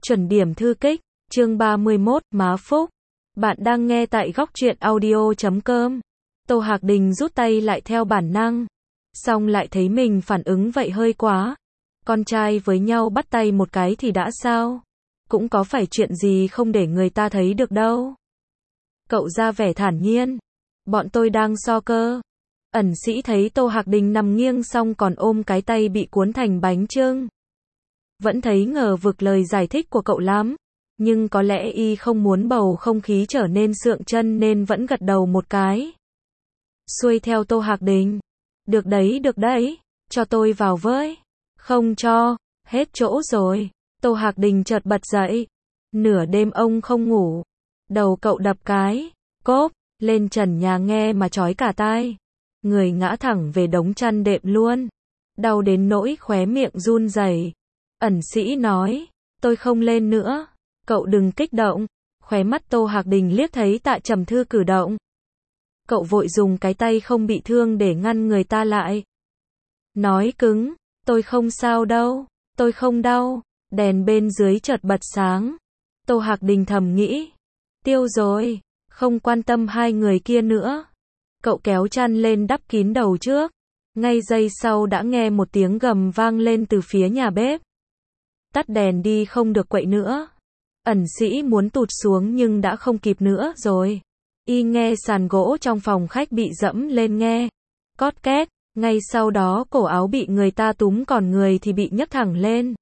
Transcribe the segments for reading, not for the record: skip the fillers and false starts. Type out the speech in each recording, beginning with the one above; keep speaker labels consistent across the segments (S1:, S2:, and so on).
S1: Chuẩn điểm thư kích, chương 31, Má Phúc. Bạn đang nghe tại góc truyện audio.com. Tô Hạc Đình rút tay lại theo bản năng. Xong lại thấy mình phản ứng vậy hơi quá. Con trai với nhau bắt tay một cái thì đã sao? Cũng có phải chuyện gì không để người ta thấy được đâu. Cậu ra vẻ thản nhiên. Bọn tôi đang so cơ. Ẩn sĩ thấy Tô Hạc Đình nằm nghiêng xong còn ôm cái tay bị cuốn thành bánh chưng. Vẫn thấy ngờ vực lời giải thích của cậu lắm. Nhưng có lẽ y không muốn bầu không khí trở nên sượng chân nên vẫn gật đầu một cái. Xuôi theo Tô Hạc Đình. Được đấy, cho tôi vào với. Không cho, hết chỗ rồi. Tô Hạc Đình chợt bật dậy. Nửa đêm ông không ngủ. Đầu cậu đập cái, cốp, lên trần nhà nghe mà chói cả tai. Người ngã thẳng về đống chăn đệm luôn. Đau đến nỗi khóe miệng run rẩy. Ẩn sĩ nói, tôi không lên nữa. Cậu đừng kích động. Khóe mắt Tô Hạc Đình liếc thấy Tạ Trầm Thư cử động. Cậu vội dùng cái tay không bị thương để ngăn người ta lại. Nói cứng, tôi không sao đâu, tôi không đau. Đèn bên dưới chợt bật sáng. Tô Hạc Đình thầm nghĩ, tiêu rồi, không quan tâm hai người kia nữa. Cậu kéo chăn lên đắp kín đầu trước. Ngay giây sau đã nghe một tiếng gầm vang lên từ phía nhà bếp. Tắt đèn đi, không được quậy nữa. Ẩn sĩ muốn tụt xuống nhưng đã không kịp nữa rồi. Y nghe sàn gỗ trong phòng khách bị dẫm lên nghe. Cót két, ngay sau đó cổ áo bị người ta túm còn người thì bị nhấc thẳng lên.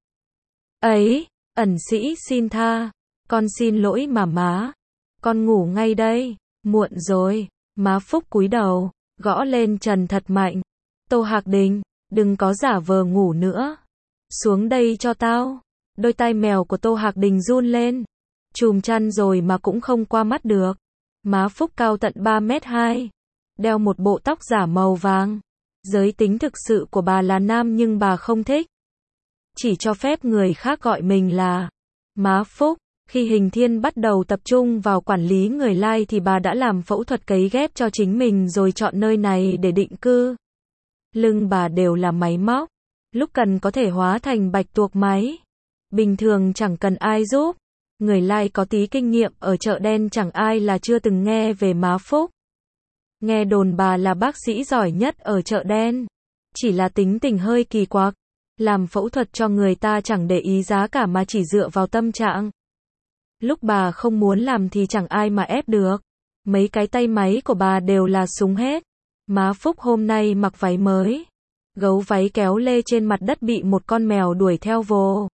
S1: Ấy, ẩn sĩ xin tha. Con xin lỗi mà má. Con ngủ ngay đây, muộn rồi. Má Phúc cúi đầu, gõ lên trần thật mạnh. Tô Hạc Đình, đừng có giả vờ ngủ nữa. Xuống đây cho tao. Đôi tai mèo của Tô Hạc Đình run lên. Chùm chăn rồi mà cũng không qua mắt được. Má Phúc cao tận 3m2. Đeo một bộ tóc giả màu vàng. Giới tính thực sự của bà là nam nhưng bà không thích. Chỉ cho phép người khác gọi mình là Má Phúc. Khi Hình Thiên bắt đầu tập trung vào quản lý người lai thì bà đã làm phẫu thuật cấy ghép cho chính mình rồi chọn nơi này để định cư. Lưng bà đều là máy móc. Lúc cần có thể hóa thành bạch tuộc máy. Bình thường chẳng cần ai giúp. Người lai có tí kinh nghiệm ở chợ đen chẳng ai là chưa từng nghe về Má Phúc. Nghe đồn bà là bác sĩ giỏi nhất ở chợ đen. Chỉ là tính tình hơi kỳ quặc. Làm phẫu thuật cho người ta chẳng để ý giá cả mà chỉ dựa vào tâm trạng. Lúc bà không muốn làm thì chẳng ai mà ép được. Mấy cái tay máy của bà đều là súng hết. Má Phúc hôm nay mặc váy mới. Gấu váy kéo lê trên mặt đất bị một con mèo đuổi theo vồ.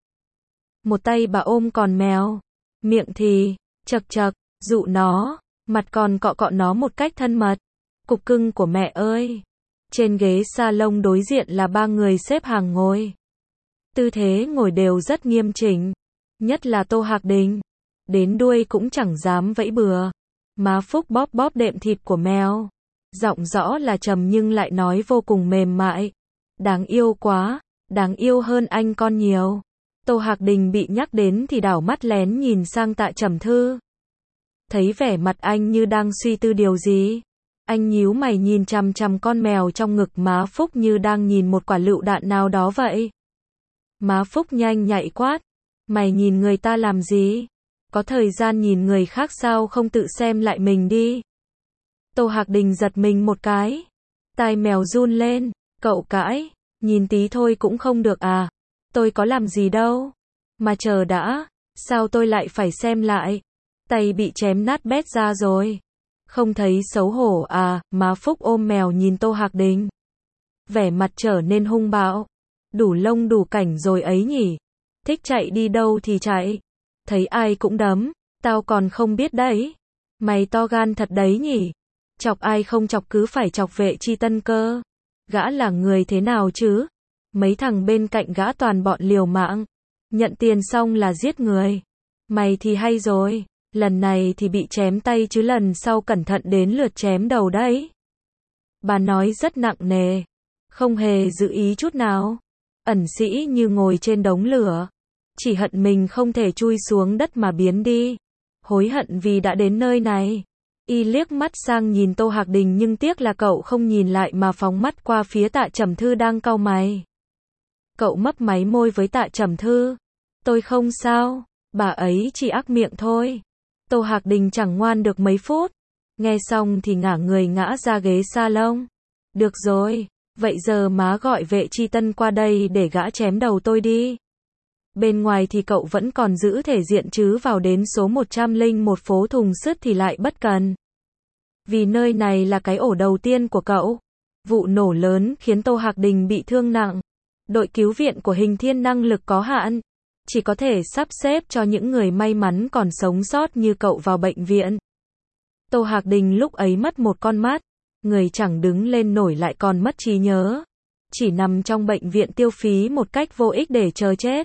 S1: Một tay bà ôm con mèo. Miệng thì chậc chậc, dụ nó. Mặt còn cọ cọ nó một cách thân mật. Cục cưng của mẹ ơi. Trên ghế salon đối diện là ba người xếp hàng ngồi. Tư thế ngồi đều rất nghiêm chỉnh. Nhất là Tô Hạc Đình. Đến đuôi cũng chẳng dám vẫy bừa. Má Phúc bóp bóp đệm thịt của mèo. Giọng rõ là trầm nhưng lại nói vô cùng mềm mại. Đáng yêu quá, đáng yêu hơn anh con nhiều. Tô Hạc Đình bị nhắc đến thì đảo mắt lén nhìn sang Tạ Trầm Thư. Thấy vẻ mặt anh như đang suy tư điều gì. Anh nhíu mày nhìn chằm chằm con mèo trong ngực Má Phúc như đang nhìn một quả lựu đạn nào đó vậy. Má Phúc nhanh nhạy quát. Mày nhìn người ta làm gì? Có thời gian nhìn người khác sao không tự xem lại mình đi. Tô Hạc Đình giật mình một cái. Tai mèo run lên. Cậu cãi. Nhìn tí thôi cũng không được à? Tôi có làm gì đâu. Mà chờ đã. Sao tôi lại phải xem lại? Tay bị chém nát bét ra rồi. Không thấy xấu hổ à? Má Phúc ôm mèo nhìn Tô Hạc Đình. Vẻ mặt trở nên hung bạo. Đủ lông đủ cảnh rồi ấy nhỉ. Thích chạy đi đâu thì chạy. Thấy ai cũng đấm. Tao còn không biết đấy. Mày to gan thật đấy nhỉ. Chọc ai không chọc cứ phải chọc Vệ Chi Tân cơ. Gã là người thế nào chứ? Mấy thằng bên cạnh gã toàn bọn liều mạng. Nhận tiền xong là giết người. Mày thì hay rồi. Lần này thì bị chém tay chứ lần sau cẩn thận đến lượt chém đầu đấy. Bà nói rất nặng nề. Không hề giữ ý chút nào. Ẩn sĩ như ngồi trên đống lửa. Chỉ hận mình không thể chui xuống đất mà biến đi. Hối hận vì đã đến nơi này. Y liếc mắt sang nhìn Tô Hạc Đình nhưng tiếc là cậu không nhìn lại mà phóng mắt qua phía Tạ Trầm Thư đang cau mày. Cậu mấp máy môi với Tạ Trầm Thư. Tôi không sao. Bà ấy chỉ ác miệng thôi. Tô Hạc Đình chẳng ngoan được mấy phút. Nghe xong thì ngả người ngã ra ghế salon. Được rồi, vậy giờ má gọi vệ chi tân qua đây để gã chém đầu tôi đi. Bên ngoài thì cậu vẫn còn giữ thể diện chứ vào đến số 101 phố Thùng Sứt thì lại bất cần. Vì nơi này là cái ổ đầu tiên của cậu. Vụ nổ lớn khiến Tô Hạc Đình bị thương nặng. Đội cứu viện của Hình Thiên năng lực có hạn. Chỉ có thể sắp xếp cho những người may mắn còn sống sót như cậu vào bệnh viện. Tô Hạc Đình lúc ấy mất một con mắt. Người chẳng đứng lên nổi lại còn mất trí nhớ. Chỉ nằm trong bệnh viện tiêu phí một cách vô ích để chờ chết.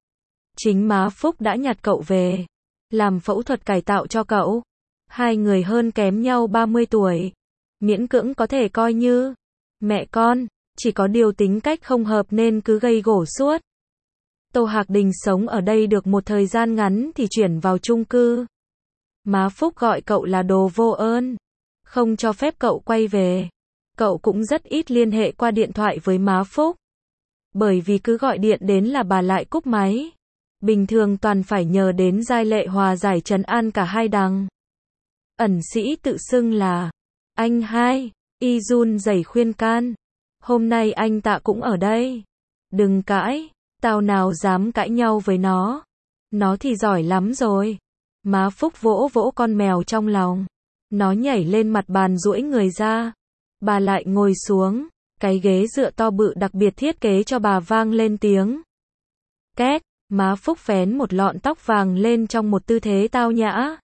S1: Chính má Phúc đã nhặt cậu về. Làm phẫu thuật cải tạo cho cậu. Hai người hơn kém nhau 30 tuổi. Miễn cưỡng có thể coi như mẹ con. Chỉ có điều tính cách không hợp nên cứ gây gổ suốt. Tô Hạc Đình sống ở đây được một thời gian ngắn thì chuyển vào chung cư. Má Phúc gọi cậu là đồ vô ơn. Không cho phép cậu quay về. Cậu cũng rất ít liên hệ qua điện thoại với má Phúc. Bởi vì cứ gọi điện đến là bà lại cúp máy. Bình thường toàn phải nhờ đến Giai Lệ hòa giải trấn an cả hai đằng. Ẩn sĩ tự xưng là anh hai. Y run rẩy khuyên can. Hôm nay anh Tạ cũng ở đây. Đừng cãi. Tao nào dám cãi nhau với nó. Nó thì giỏi lắm rồi. Má Phúc vỗ vỗ con mèo trong lòng. Nó nhảy lên mặt bàn duỗi người ra. Bà lại ngồi xuống. Cái ghế dựa to bự đặc biệt thiết kế cho bà vang lên tiếng két. Má Phúc vén một lọn tóc vàng lên trong một tư thế tao nhã.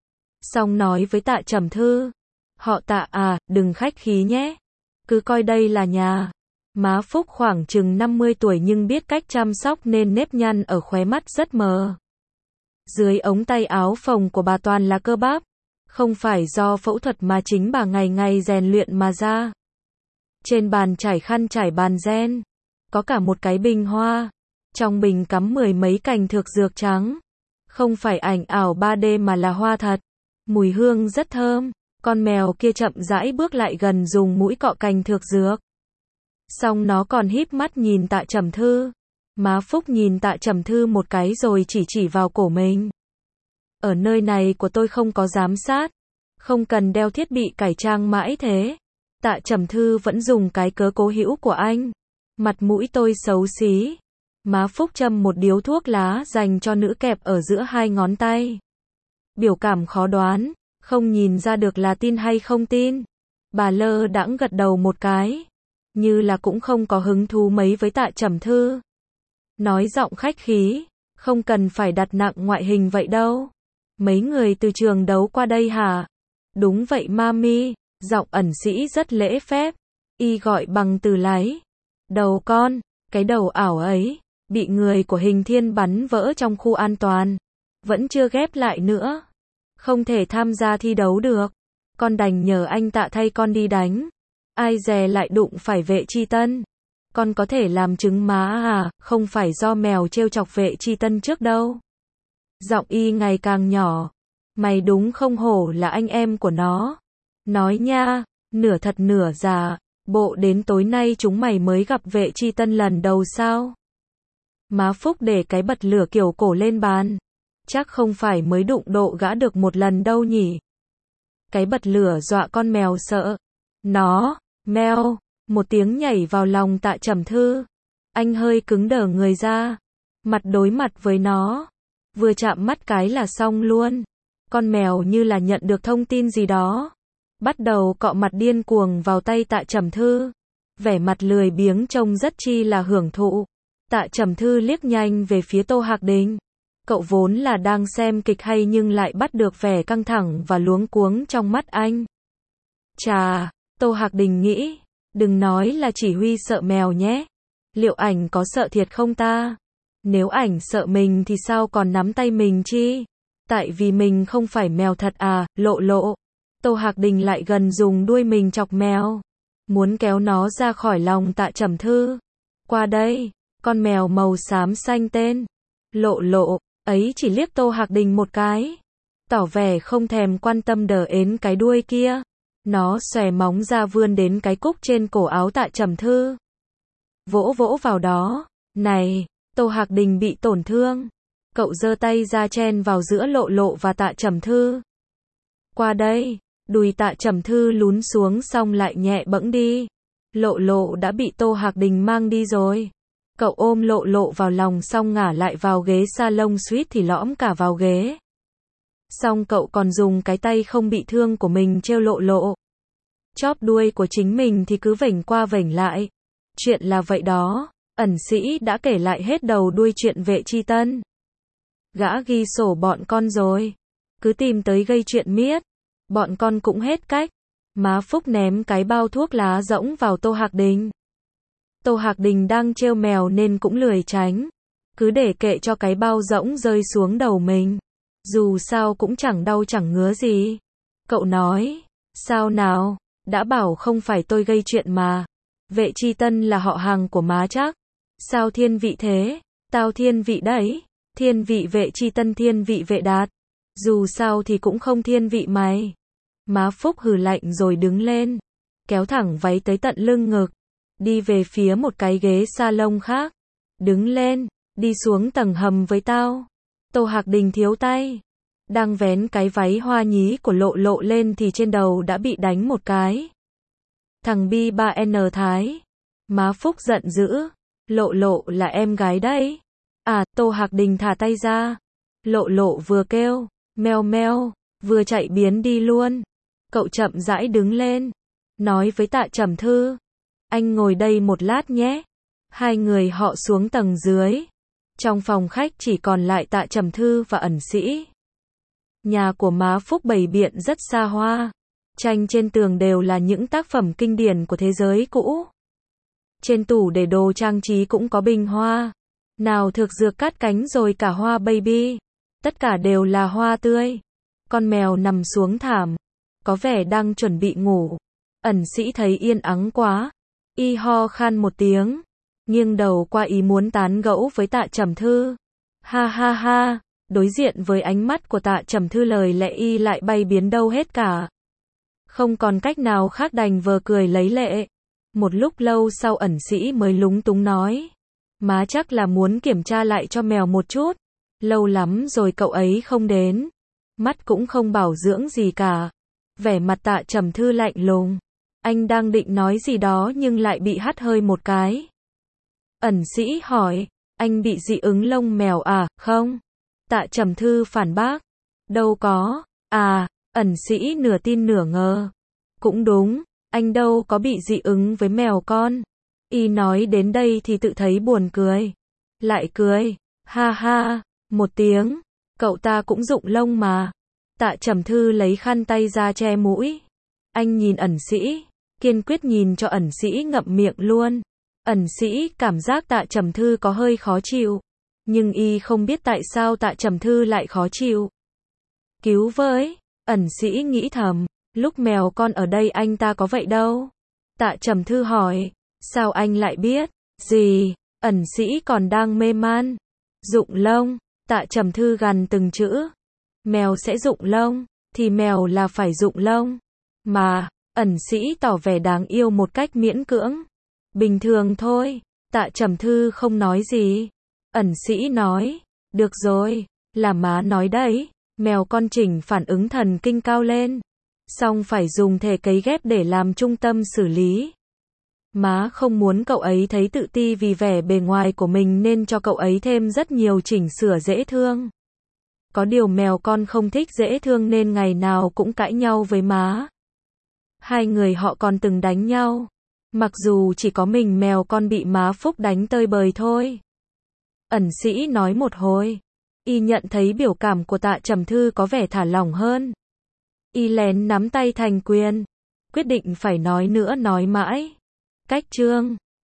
S1: Xong nói với Tạ Trầm Thư. Họ Tạ à, đừng khách khí nhé. Cứ coi đây là nhà. Má Phúc khoảng chừng 50 tuổi nhưng biết cách chăm sóc nên nếp nhăn ở khóe mắt rất mờ. Dưới ống tay áo phồng của bà toàn là cơ bắp. Không phải do phẫu thuật mà chính bà ngày ngày rèn luyện mà ra. Trên bàn trải khăn trải bàn ren. Có cả một cái bình hoa. Trong bình cắm 10 mấy cành thược dược trắng. Không phải ảnh ảo 3D mà là hoa thật. Mùi hương rất thơm. Con mèo kia chậm rãi bước lại gần dùng mũi cọ cành thược dược. Xong nó còn híp mắt nhìn Tạ Trầm Thư. Má Phúc nhìn Tạ Trầm Thư một cái rồi chỉ vào cổ mình. Ở nơi này của tôi không có giám sát. Không cần đeo thiết bị cải trang mãi thế. Tạ Trầm Thư vẫn dùng cái cớ cố hữu của anh. Mặt mũi tôi xấu xí. Má Phúc châm một điếu thuốc lá dành cho nữ kẹp ở giữa hai ngón tay. Biểu cảm khó đoán. Không nhìn ra được là tin hay không tin. Bà lơ đãng gật đầu một cái. Như là cũng không có hứng thú mấy với Tạ Trầm Thư. Nói giọng khách khí. Không cần phải đặt nặng ngoại hình vậy đâu. Mấy người từ trường đấu qua đây hả? Đúng vậy mami. Giọng ẩn sĩ rất lễ phép. Y gọi bằng từ láy. Đầu con. Cái đầu ảo ấy. Bị người của Hình Thiên bắn vỡ trong khu an toàn. Vẫn chưa ghép lại nữa. Không thể tham gia thi đấu được. Con đành nhờ anh Tạ thay con đi đánh. Ai dè lại đụng phải vệ chi tân. Con có thể làm chứng má à, không phải do mèo trêu chọc vệ chi tân trước đâu. Giọng y ngày càng nhỏ. Mày đúng không hổ là anh em của nó. Nói nha, nửa thật nửa giả. Bộ đến tối nay chúng mày mới gặp vệ chi tân lần đầu sao? Má Phúc để cái bật lửa kiểu cổ lên bàn. Chắc không phải mới đụng độ gã được một lần đâu nhỉ. Cái bật lửa dọa con mèo sợ. Nó, mèo, một tiếng nhảy vào lòng Tạ Trầm Thư. Anh hơi cứng đờ người ra. Mặt đối mặt với nó. Vừa chạm mắt cái là xong luôn. Con mèo như là nhận được thông tin gì đó. Bắt đầu cọ mặt điên cuồng vào tay Tạ Trầm Thư. Vẻ mặt lười biếng trông rất chi là hưởng thụ. Tạ Trầm Thư liếc nhanh về phía Tô Hạc Đình. Cậu vốn là đang xem kịch hay nhưng lại bắt được vẻ căng thẳng và luống cuống trong mắt anh. Chà, Tô Hạc Đình nghĩ. Đừng nói là chỉ huy sợ mèo nhé. Liệu ảnh có sợ thiệt không ta? Nếu ảnh sợ mình thì sao còn nắm tay mình chi? Tại vì mình không phải mèo thật à, lộ lộ. Tô Hạc Đình lại gần dùng đuôi mình chọc mèo. Muốn kéo nó ra khỏi lòng Tạ Trầm Thư. Qua đây, con mèo màu xám xanh tên. Lộ lộ, ấy chỉ liếc Tô Hạc Đình một cái. Tỏ vẻ không thèm quan tâm đờ ến cái đuôi kia. Nó xòe móng ra vươn đến cái cúc trên cổ áo Tạ Trầm Thư. Vỗ vỗ vào đó. Này, Tô Hạc Đình bị tổn thương. Cậu giơ tay ra chen vào giữa Lộ Lộ và Tạ Trầm Thư. Qua đây, đùi Tạ Trầm Thư lún xuống xong lại nhẹ bẫng đi. Lộ Lộ đã bị Tô Hạc Đình mang đi rồi. Cậu ôm Lộ Lộ vào lòng xong ngả lại vào ghế salon suýt thì lõm cả vào ghế. Xong cậu còn dùng cái tay không bị thương của mình trêu Lộ Lộ. Chóp đuôi của chính mình thì cứ vểnh qua vểnh lại. Chuyện là vậy đó, ẩn sĩ đã kể lại hết đầu đuôi chuyện Vệ Chi Tân. Gã ghi sổ bọn con rồi. Cứ tìm tới gây chuyện miết. Bọn con cũng hết cách. Má Phúc ném cái bao thuốc lá rỗng vào Tô Hạc Đình. Tô Hạc Đình đang trêu mèo nên cũng lười tránh. Cứ để kệ cho cái bao rỗng rơi xuống đầu mình. Dù sao cũng chẳng đau chẳng ngứa gì. Cậu nói, sao nào, đã bảo không phải tôi gây chuyện mà. Vệ Chi Tân là họ hàng của má chắc. Sao thiên vị thế? Tao thiên vị đấy. Thiên vị Vệ Chi Tân, thiên vị Vệ Đạt. Dù sao thì cũng không thiên vị mày. Má Phúc hừ lạnh rồi đứng lên. Kéo thẳng váy tới tận lưng ngực. Đi về phía một cái ghế salon khác. Đứng lên, đi xuống tầng hầm với tao. Tô Hạc Đình thiếu tay. Đang vén cái váy hoa nhí của Lộ Lộ lên thì trên đầu đã bị đánh một cái. Thằng Bi 3N Thái. Má Phúc giận dữ. Lộ Lộ là em gái đấy. À, Tô Hạc Đình thả tay ra. Lộ Lộ vừa kêu, meo meo, vừa chạy biến đi luôn. Cậu chậm rãi đứng lên. Nói với Tạ Trầm Thư. Anh ngồi đây một lát nhé. Hai người họ xuống tầng dưới. Trong phòng khách chỉ còn lại Tạ Trầm Thư và ẩn sĩ. Nhà của má Phúc bày biện rất xa hoa. Tranh trên tường đều là những tác phẩm kinh điển của thế giới cũ. Trên tủ để đồ trang trí cũng có bình hoa. Nào thực dược cát cánh rồi cả hoa baby. Tất cả đều là hoa tươi. Con mèo nằm xuống thảm. Có vẻ đang chuẩn bị ngủ. Ẩn sĩ thấy yên ắng quá. Y ho khan một tiếng. Nghiêng đầu qua ý muốn tán gẫu với Tạ Trầm Thư. Ha ha ha. Đối diện với ánh mắt của Tạ Trầm Thư lời lẽ y lại bay biến đâu hết cả. Không còn cách nào khác đành vờ cười lấy lệ. Một lúc lâu sau ẩn sĩ mới lúng túng nói. Má chắc là muốn kiểm tra lại cho mèo một chút. Lâu lắm rồi cậu ấy không đến. Mắt cũng không bảo dưỡng gì cả. Vẻ mặt Tạ Trầm Thư lạnh lùng. Anh đang định nói gì đó nhưng lại bị hắt hơi một cái. Ẩn sĩ hỏi. Anh bị dị ứng lông mèo à, không? Tạ Trầm Thư phản bác. Đâu có. À, ẩn sĩ nửa tin nửa ngờ. Cũng đúng, anh đâu có bị dị ứng với mèo con. Y nói đến đây thì tự thấy buồn cười. Lại cười. Ha ha, một tiếng. Cậu ta cũng rụng lông mà. Tạ Trầm Thư lấy khăn tay ra che mũi. Anh nhìn ẩn sĩ. Kiên quyết nhìn cho ẩn sĩ ngậm miệng luôn. Ẩn sĩ cảm giác Tạ Trầm Thư có hơi khó chịu. Nhưng y không biết tại sao Tạ Trầm Thư lại khó chịu. Cứu với. Ẩn sĩ nghĩ thầm. Lúc mèo con ở đây anh ta có vậy đâu. Tạ Trầm Thư hỏi. Sao anh lại biết? Gì? Ẩn sĩ còn đang mê man. Rụng lông. Tạ Trầm Thư gằn từng chữ. Mèo sẽ rụng lông. Thì mèo là phải rụng lông. Mà. Ẩn sĩ tỏ vẻ đáng yêu một cách miễn cưỡng. Bình thường thôi. Tạ Trầm Thư không nói gì. Ẩn sĩ nói. Được rồi. Là má nói đấy. Mèo con chỉnh phản ứng thần kinh cao lên. Xong phải dùng thể cấy ghép để làm trung tâm xử lý. Má không muốn cậu ấy thấy tự ti vì vẻ bề ngoài của mình nên cho cậu ấy thêm rất nhiều chỉnh sửa dễ thương. Có điều mèo con không thích dễ thương nên ngày nào cũng cãi nhau với má. Hai người họ còn từng đánh nhau. Mặc dù chỉ có mình mèo con bị má Phúc đánh tơi bời thôi. Ẩn sĩ nói một hồi. Y nhận thấy biểu cảm của Tạ Trầm Thư có vẻ thả lỏng hơn. Y lén nắm tay thành quyền. Quyết định phải nói nữa nói mãi. Cách chương